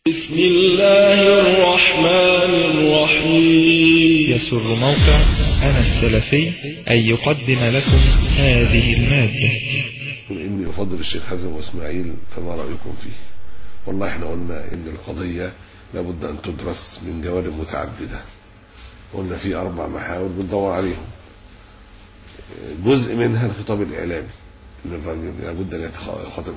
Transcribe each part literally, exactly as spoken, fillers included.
بسم الله الرحمن الرحيم. يسر موقع أنا السلفي أن يقدم لكم هذه المادة. إني أفضل الشيخ حازم وإسماعيل، فما رأيكم فيه؟ والله إحنا قلنا إن القضية لابد أن تدرس من جوانب متعددة. قلنا في أربع محاور بندور عليهم. جزء منها الخطاب الإعلامي، إن الراجل لابد أن يخاطب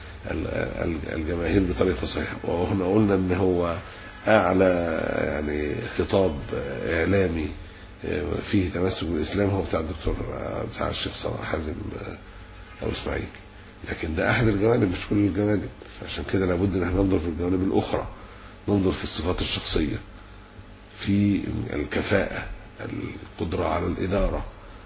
الجماهير بطريقة صحيحة، وهنا قلنا إن هو أعلى يعني خطاب إعلامي فيه تمسك بالإسلام هو بتاع الدكتور بتاع الشيخ صلاح حازم أو إسماعيل، لكن ده أحد الجوانب مش كل الجوانب. عشان كده لابد أن احنا ننظر في الجوانب الأخرى، ننظر في الصفات الشخصية، في الكفاءة، القدرة على الإدارة،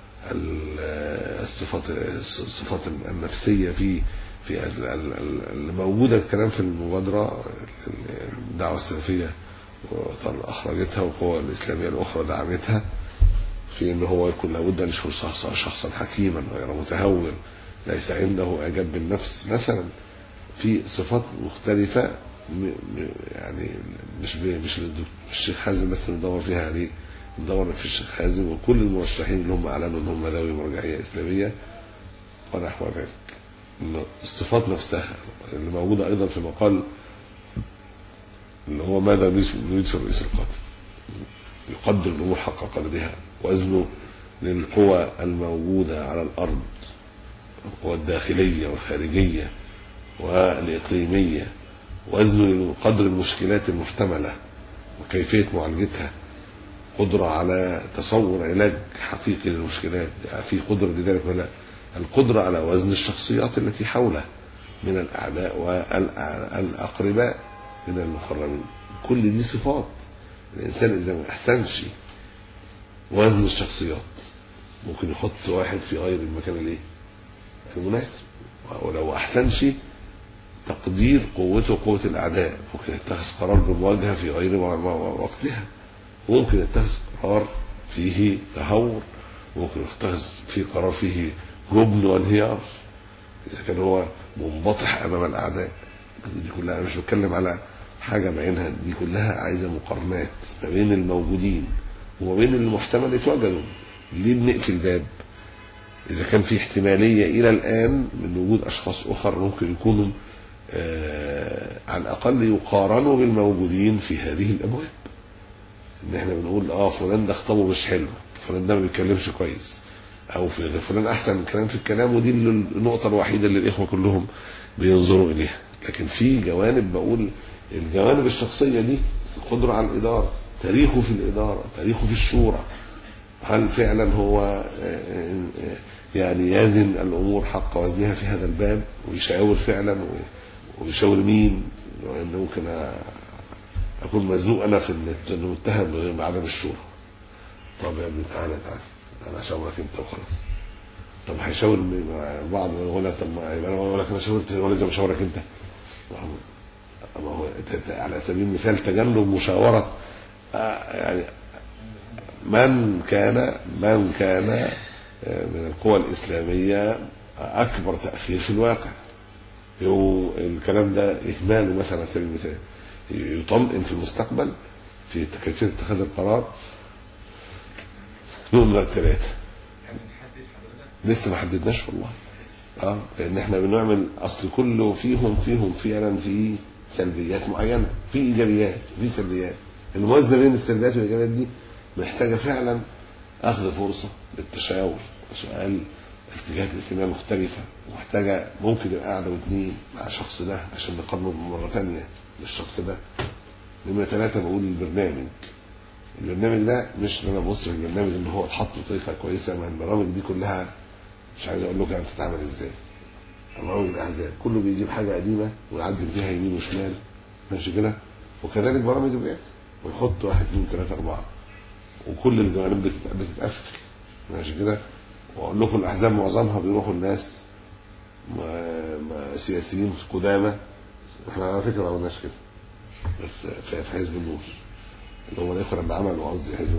الصفات الصفات النفسية في في الموجودة. الكلام في المبادرة الدعوة السلفية أخرجتها والقوى الإسلامية الأخرى دعمتها، في إنه هو يكون لابد أن يكون شخصا حكيما غير متهور، ليس عنده إعجاب بالنفس مثلا، في صفات مختلفة يعني مش مش الشيخ حازم بس ندور فيها عليه، ندور في الشيخ حازم وكل المرشحين اللي هم أعلنوا إن هم ذوي مرجعية إسلامية ونحو ذلك. الصفات نفسها اللي موجودة أيضا في مقال اللي هو ماذا نريد في الرئيس القادم، يقدر الأمور حق قدرها، وزنه للقوى الموجودة على الأرض، القوى الداخلية والخارجية والإقليمية، وزنه لقدر المشكلات المحتملة وكيفية معالجتها، قدرة على تصور علاج حقيقي للمشكلات، في قدرة لذلك ولا القدرة على وزن الشخصيات التي حوله من الأعداء والأقرباء من المقربين. كل دي صفات الإنسان إذا ما أحسنش وزن الشخصيات ممكن يحط واحد في غير المكان الايه المناسب، ولو أحسنش تقدير قوته قوة الأعداء ممكن يتخذ قرار بمواجهة في غير وقتها، وممكن يتخذ قرار فيه تهور، ممكن يتخذ فيه قرار فيه جبن وانهيار إذا كان هو منبطح أمام الأعداء. دي كلها مش بتكلم على حاجة بعينها، دي كلها عايزة مقارنات ما بين الموجودين وما بين المحتمل يتواجدوا. ليه بنقفل الباب إذا كان في احتمالية إلى الآن من وجود أشخاص أخر ممكن يكونوا آه على الأقل يقارنوا بالموجودين في هذه الأبواب؟ إن احنا بنقول آه فلان ده خطابه مش حلو، فلان ده ما بيتكلمش كويس، أو في فلان أحسن الكلام في الكلام، ودي النقطة الوحيدة اللي الإخوة كلهم بينظروا إليها. لكن في جوانب، بقول الجوانب الشخصية دي، القدرة على الإدارة، تاريخه في الإدارة، تاريخه في الشورى، هل فعلا هو يعني يزن الأمور حق وزنها في هذا الباب، ويشاور فعلا ويشاور مين؟ لأنه ممكن أكون مزنوق أنا في المتهم بعدم الشورى. طب يا ابني تعالى تعالى أنا أشاورك أنت وخلاص. طب هيشاور بعض ولا طب ما أنا أقول لك أنا شاورت ولا لازم أشاورك أنت؟ ما هو على سبيل المثال تجنب مشاورة يعني من كان من كان من القوى الإسلامية أكبر تأثير في الواقع. الكلام ده إهماله مثلا على سبيل المثال يطمئن في المستقبل في كيفية اتخاذ القرار. نمرة الثلاثة لسه ما حددناش والله، اه لأن احنا بنعمل أصل كله فيهم فيهم فعلا في سلبيات معينة، في إيجابيات في سلبيات. الموازنة بين السلبيات والإيجابيات دي محتاجة فعلا أخذ فرصة للتشاور وسؤال اتجاهات الإسلامية مختلفة، ومحتاجة ممكن القعدة واثنين مع الشخص ده عشان نقارنه مرة ثانية بالشخص ده. نمرة ثلاثة بقول البرنامج. البرنامج ده مش أنا ببص في البرنامج إن هو اتحط بطريقة كويسة، ما البرامج دي كلها مش عايز أقول لكم يعني بتتعمل إزاي. برامج الأحزاب كله بيجيب حاجة قديمة ويعدل فيها يمين وشمال، ماشي كده، وكذلك برامج الرئاسة ويحط واحد اثنين ثلاثة أربعة وكل الجوانب بتتقفل، ماشي كده. واقول لكم الاحزاب معظمها بيروحوا الناس سياسيين قدامى، احنا على فكره ما عملناش كده، بس في حزب النور اللي هم الاخوه اللي عملوا قصدي حزب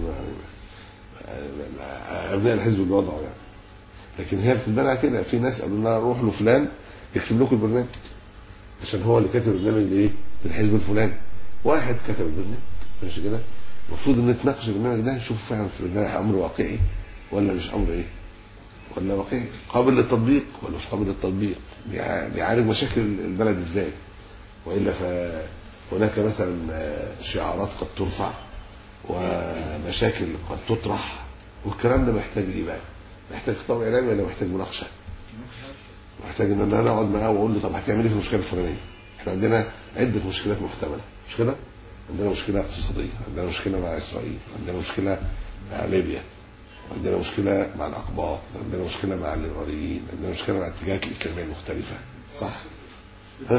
ابناء الحزب اللي وضعوا يعني. لكن هي بتتبنى كده، في ناس قالوا لنا روح لفلان يكتب لكم البرنامج عشان هو اللي كاتب البرنامج لايه للحزب الفلاني، واحد كتب البرنامج ماشي كده، المفروض ان نتناقش البرنامج ده نشوف فعلا في البرنامج امر واقعي ولا مش امر ايه ولا واقعي، قابل للتطبيق ولا مش قابل للتطبيق، بيعالج مشاكل البلد ازاي، والا فهناك مثلا شعارات قد ترفع ومشاكل قد تطرح، والكلام ده محتاج ايه بقى؟ محتاج خطاب اعلامي ولا محتاج مناقشه؟ محتاج ان انا اقعد معاه واقول له طب هتعمل ايه في المشكله الفلانيه؟ احنا عندنا عده مشكلات محتمله، مش كده؟ عندنا مشكله اقتصاديه، عندنا مشكله مع اسرائيل، عندنا مشكله مع ليبيا، عندنا مشكله مع الاقباط، عندنا مشكله مع الليبراليين، عندنا مشكله مع الاتجاهات الاسلاميه المختلفه، صح؟ ها؟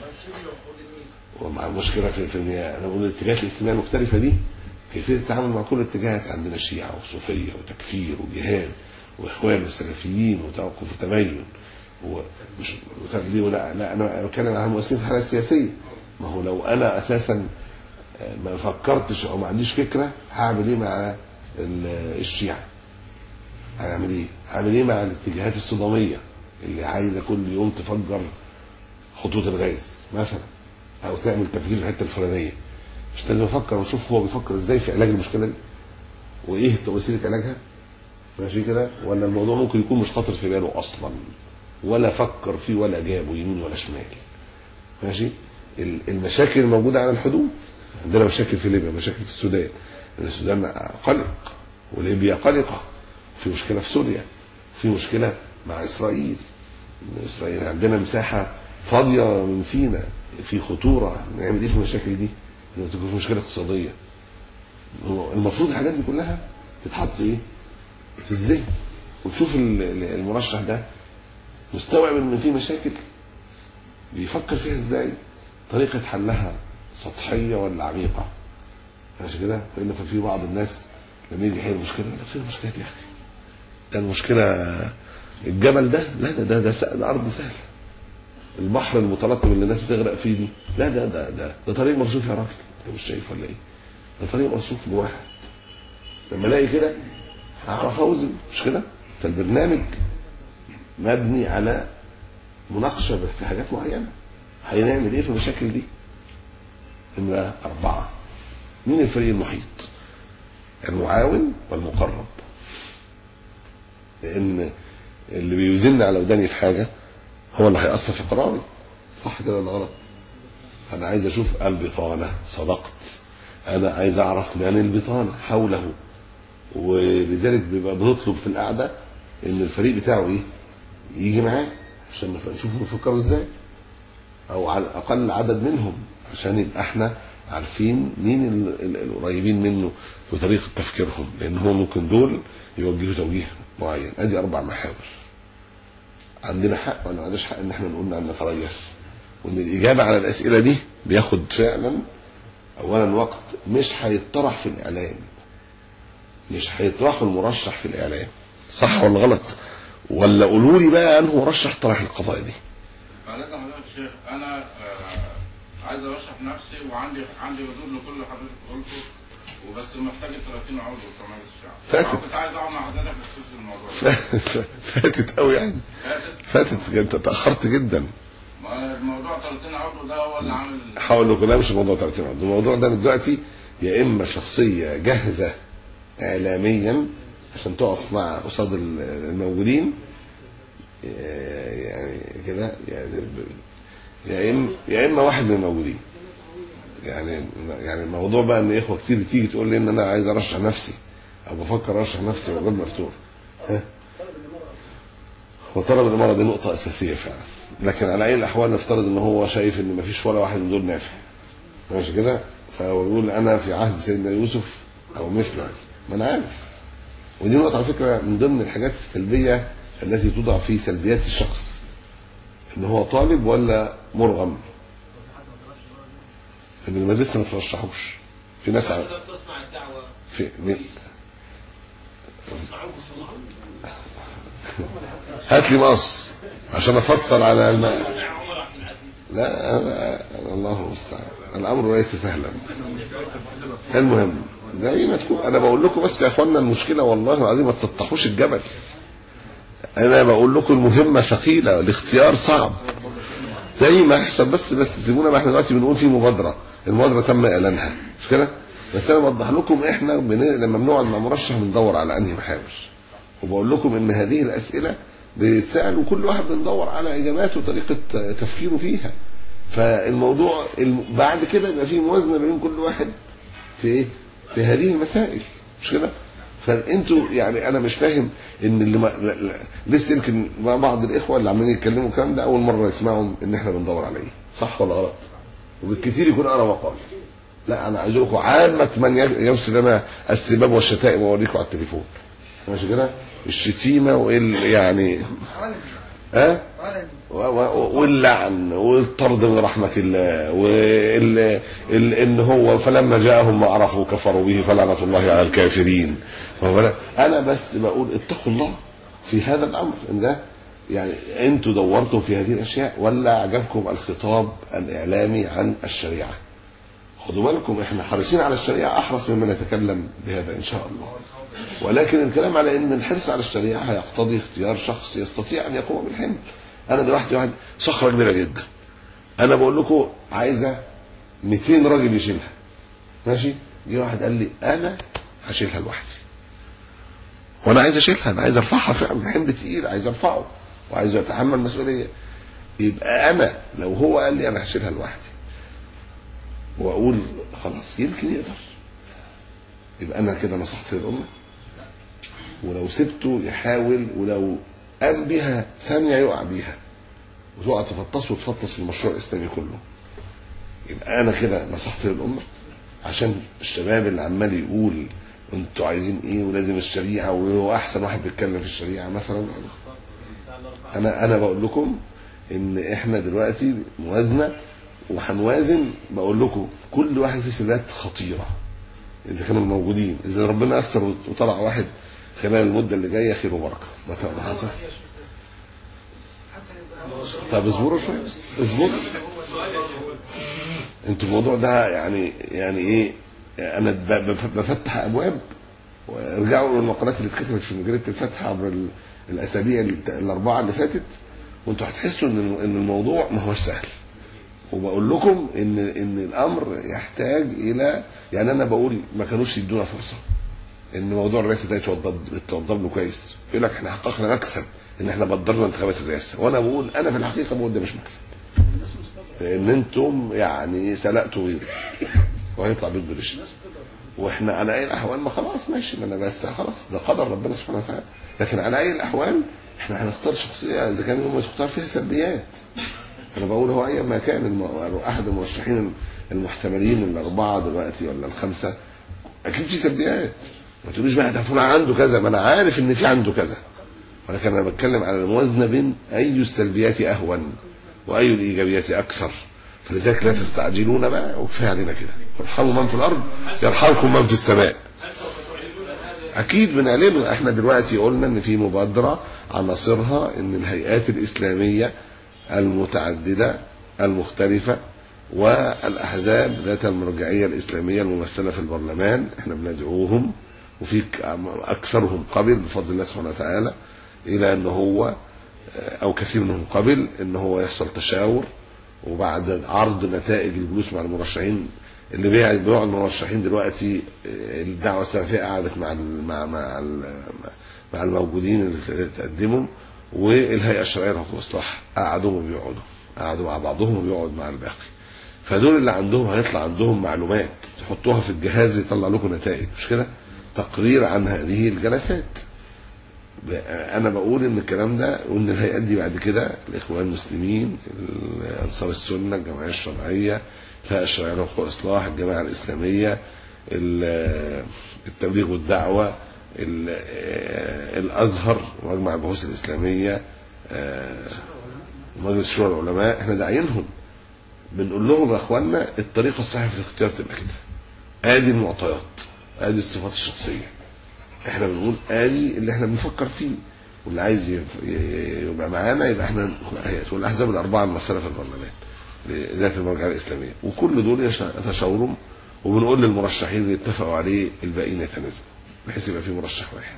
ومع المشكله في في انا بقول الاتجاهات الاسلاميه المختلفه دي كيفيه التعامل مع كل الاتجاهات، عندنا شيعه وصوفيه وتكفير وجهاد واخوان وسلفيين وتوقف وتبين ومش وتبديل ولا لا انا بتكلم عن المؤسسين في الحاله السياسيه. ما هو لو انا اساسا ما فكرتش او ما عنديش فكره هعمل ايه مع الشيعه؟ هعمل ايه؟ هعمل ايه مع الاتجاهات الصداميه اللي عايزه كل يوم تفجر خطوط الغاز مثلا او تعمل تفجير في الحته الفلانيه؟ مش لازم افكر واشوف هو بيفكر ازاي في علاج المشكله دي وايه وسيله علاجها؟ ماشي كده؟ ولا الموضوع ممكن يكون مش خاطر في باله اصلا ولا فكر فيه ولا جابه يمين ولا شمال. ماشي؟ المشاكل الموجوده على الحدود، عندنا مشاكل في ليبيا، مشاكل في السودان، السودان قلق وليبيا قلقه، في مشكله في سوريا، في مشكله مع اسرائيل، اسرائيل عندنا مساحه فاضيه من سيناء، في خطوره، نعمل ايه في المشاكل دي؟ لما تكون في مشكله اقتصاديه المفروض الحاجات دي كلها تتحط ايه في الذهن، وتشوف المرشح ده مستوعب ان في مشاكل بيفكر فيها ازاي، طريقه حلها سطحيه ولا عميقه. ماشي كده؟ لان في بعض الناس لما يجي يحل مشكله لا فين المشكله دي يا اخي؟ ده المشكله الجبل ده، لا ده ده, ده, ده ارض سهله، البحر المتلاطم اللي الناس بتغرق فيه دي، لا ده ده ده, ده طريق مرصوف يا راجل، انت مش شايف ولا ايه؟ ده طريق مرصوف بواحد. لما الاقي كده هعرف اوزن، مش كده؟ فالبرنامج مبني على مناقشه في حاجات معينه، هنعمل ايه في المشاكل دي؟ نمره اربعه، مين الفريق المحيط؟ المعاون والمقرب، لان اللي بيوزن على وداني في حاجه هو اللي هيأثر في قراري، صح كده ولا غلط؟ انا عايز اشوف البطانه، صدقت، انا عايز اعرف من البطانه حوله، ولذلك بيبقى بنطلب في القعده ان الفريق بتاعه ايه؟ يجي معاه عشان نشوف بيفكروا ازاي، او على الاقل عدد منهم عشان يبقى احنا عارفين مين القريبين منه في طريقه تفكيرهم، لان هو ممكن دول يوجهوا توجيه معين. ادي اربع محاور. عندنا حق ولا ما عندناش حق ان احنا نقول ان نتريث، وان الاجابه على الاسئله دي بياخد فعلا اولا وقت، مش هيطرح في الاعلام، مش هيطرحوا المرشح في الاعلام، صح ولا غلط؟ ولا قولوا لي بقى انه مرشح طرح القضايا دي. معلش يا حضرتك الشيخ، انا آه عايز ارشح نفسي وعندي عندي ردود لكل اللي حضرتك قلته، وبس محتاج ثلاثين عضو في مجلس الشعب. فاتت. كنت عايز اقعد مع حضرتك بخصوص الموضوع ده. فاتت قوي يعني. فاتت؟ فاتت، انت تاخرت جدا. ما الموضوع ثلاثين عضو ده هو اللي عامل حاول لكم لا مش الموضوع ثلاثين عضو، الموضوع ده دلوقتي يا اما شخصيه جاهزه اعلاميا عشان تقف مع قصاد الموجودين يعني كده، يعني يا اما يا اما واحد من الموجودين. يعني يعني الموضوع بقى ان اخوه كتير بتيجي تقول لي ان انا عايز ارشح نفسي او بفكر ارشح نفسي وغير مفتوح. ها؟ وطلب الاماره دي نقطه اساسيه فعلا، لكن على اي الاحوال نفترض ان هو شايف ان مفيش ولا واحد من دول نافع، ماشي كده؟ فهو بيقول انا في عهد سيدنا يوسف او مثله، ما انا عارف. ودي نقطه على فكره من ضمن الحاجات السلبيه التي توضع في سلبيات الشخص، ان هو طالب ولا مرغم، ان المدرسه ما ترشحوش. في ناس ع... تصنع الدعوه في هات لي مقص عشان افصل على الم... لا أنا... الله المستعان، الامر ليس سهلا. المهم زي ما تكون انا بقول لكم بس يا اخوانا المشكله والله العظيم ما تسطحوش الجبل، انا بقول لكم المهمه ثقيله، الاختيار صعب، زي ما يحصل. بس بس سيبونا، ما احنا دلوقتي بنقول في مبادره، المبادره تم اعلانها مش كده؟ بس انا بوضح لكم احنا بن... لما بنقعد مع مرشح بندور على انهي محاور، وبقول لكم ان هذه الاسئله بتسال وكل واحد بندور على اجاباته وطريقه تفكيره فيها. فالموضوع بعد كده يبقى في موازنه بين كل واحد في ايه؟ في هذه المسائل مش كده؟ فانتوا يعني انا مش فاهم ان اللي ما... لا لا. لسه يمكن بعض الاخوه اللي عمالين يتكلموا الكلام ده اول مره يسمعوا ان احنا بندور على ايه، صح ولا غلط؟ وبالكثير يكون انا مقال. لا انا عايز لكم عامه من يرسل لنا السباب والشتائم واوريكم على التليفون ماشي كده؟ الشتيمه وال يعني ها واللعن والطرد من رحمه الله وال ان هو فلما جاءهم ما عرفوا كفروا به فلعنه الله على الكافرين. انا بس بقول اتقوا الله في هذا الامر، ان ده يعني انتوا دورتوا في هذه الاشياء ولا عجبكم الخطاب الاعلامي عن الشريعه؟ خدوا بالكم احنا حريصين على الشريعه احرص مما نتكلم بهذا ان شاء الله، ولكن الكلام على ان الحرص على الشريعه هيقتضي اختيار شخص يستطيع ان يقوم بالحمل. انا دلوقتي واحد صخره كبيره جدا، انا بقول لكم عايزه مئتين راجل يشيلها ماشي، جه واحد قال لي انا هشيلها لوحدي، وانا عايز اشيلها، انا عايز ارفعها فعلا، حمل تقيل عايز ارفعه وعايز اتحمل مسؤوليه. يبقى انا لو هو قال لي انا هشيلها لوحدي واقول خلاص يمكن يقدر، يبقى انا كده نصحت للامه. ولو سبته يحاول ولو قام بها ثانيه يقع بيها وتقع تفطس وتفطس المشروع الاسلامي كله، يبقى انا كده نصحت للامه. عشان الشباب اللي عمال يقول انتوا عايزين ايه ولازم الشريعه وهو احسن واحد بيتكلم في الشريعه مثلا، انا انا بقول لكم ان احنا دلوقتي موازنه وهنوازن. بقول لكم كل واحد في سلات خطيره اذا كانوا موجودين، اذا ربنا اثر وطلع واحد خلال المده اللي جايه خير وبركه ما حصل. طب اصبروا شويه بس اصبروا انتوا الموضوع ده يعني يعني ايه، انا بفتح ابواب وارجعوا للمقالات اللي اتكتبت في مجله الفتح عبر الاسابيع الاربعه اللي فاتت وانتوا هتحسوا ان ان الموضوع ما هوش سهل. وبقول لكم ان ان الامر يحتاج الى يعني انا بقول ما كانوش يدونا فرصه ان موضوع الرئاسه ده يتوضب يتوضب له كويس. يقول لك احنا حققنا مكسب ان احنا بدرنا انتخابات الرئاسه، وانا بقول انا في الحقيقه بقول ده مش مكسب، لان انتم يعني سلقتوا غيري وهيطلع بيت بالشت، واحنا على اي الاحوال ما خلاص ماشي، ما انا بس خلاص ده قدر ربنا سبحانه وتعالى. لكن على اي الاحوال احنا هنختار شخصيه اذا كان هم يختار فيها سلبيات. انا بقول هو اي ما كان احد المرشحين المحتملين الاربعه دلوقتي ولا الخمسه اكيد في سلبيات، ما تقولوش بقى ده فلان عنده كذا، ما انا عارف ان في عنده كذا، ولكن انا بتكلم على الموازنه بين اي السلبيات اهون واي الايجابيات اكثر. فلذلك لا تستعجلون بقى وكفايه علينا كده، ارحموا من في الارض يرحمكم من في السماء. اكيد بنعلمه. احنا دلوقتي قلنا ان في مبادره عناصرها ان الهيئات الاسلاميه المتعدده المختلفه والاحزاب ذات المرجعيه الاسلاميه الممثله في البرلمان احنا بندعوهم، وفي اكثرهم قبل بفضل الله سبحانه وتعالى الى ان هو او كثير منهم قبل ان هو يحصل تشاور، وبعد عرض نتائج الجلوس مع المرشحين اللي بيقعد المرشحين دلوقتي الدعوه السلفيه قعدت مع مع مع مع الموجودين اللي تقدموا، والهيئه الشرعيه للحقوق والاصلاح قعدوا وبيقعدوا قعدوا مع بعضهم وبيقعد مع الباقي. فدول اللي عندهم هيطلع عندهم معلومات تحطوها في الجهاز يطلع لكم نتائج مش كده، تقرير عن هذه الجلسات. انا بقول ان الكلام ده وان الهيئات دي بعد كده الاخوان المسلمين، انصار السنه، الجمعيه الشرعيه، الهيئه الشرعيه للحقوق والاصلاح، الجماعه الاسلاميه، التبليغ والدعوه، الازهر، مجمع البحوث الاسلاميه، مجلس شورى العلماء، احنا داعينهم بنقول لهم يا اخوانا الطريقه الصحيحه في الاختيار تبقى كده، ادي المعطيات، ادي الصفات الشخصيه، احنا بنقول ادي اللي احنا بنفكر فيه، واللي عايز يبقى معانا يبقى احنا والاحزاب الاربعه الممثله في البرلمان ذات المرجعيه الاسلاميه، وكل دول يتشاوروا وبنقول للمرشحين اللي اتفقوا عليه الباقيين يتنازلوا بحيث يبقى في مرشح واحد.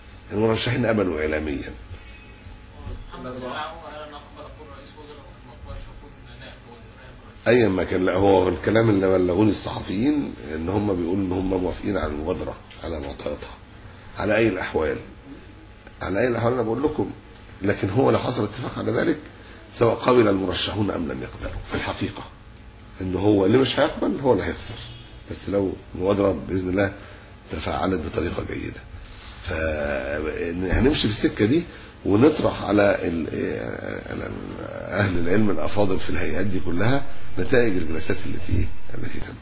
المرشحين قبلوا اعلاميا. ايا ما كان. لا هو الكلام اللي بلغوني الصحفيين ان هم بيقولوا ان هم موافقين على المبادره على معطياتها على اي الاحوال. على اي الاحوال انا بقول لكم، لكن هو لو حصل اتفاق على ذلك سواء قبل المرشحون ام لم يقبلوا، في الحقيقه ان هو اللي مش هيقبل هو اللي هيخسر. بس لو المبادره باذن الله تفاعلت بطريقه جيده فهنمشي في السكه دي ونطرح على اهل العلم الافاضل في الهيئات دي كلها نتائج الجلسات التي التي تم.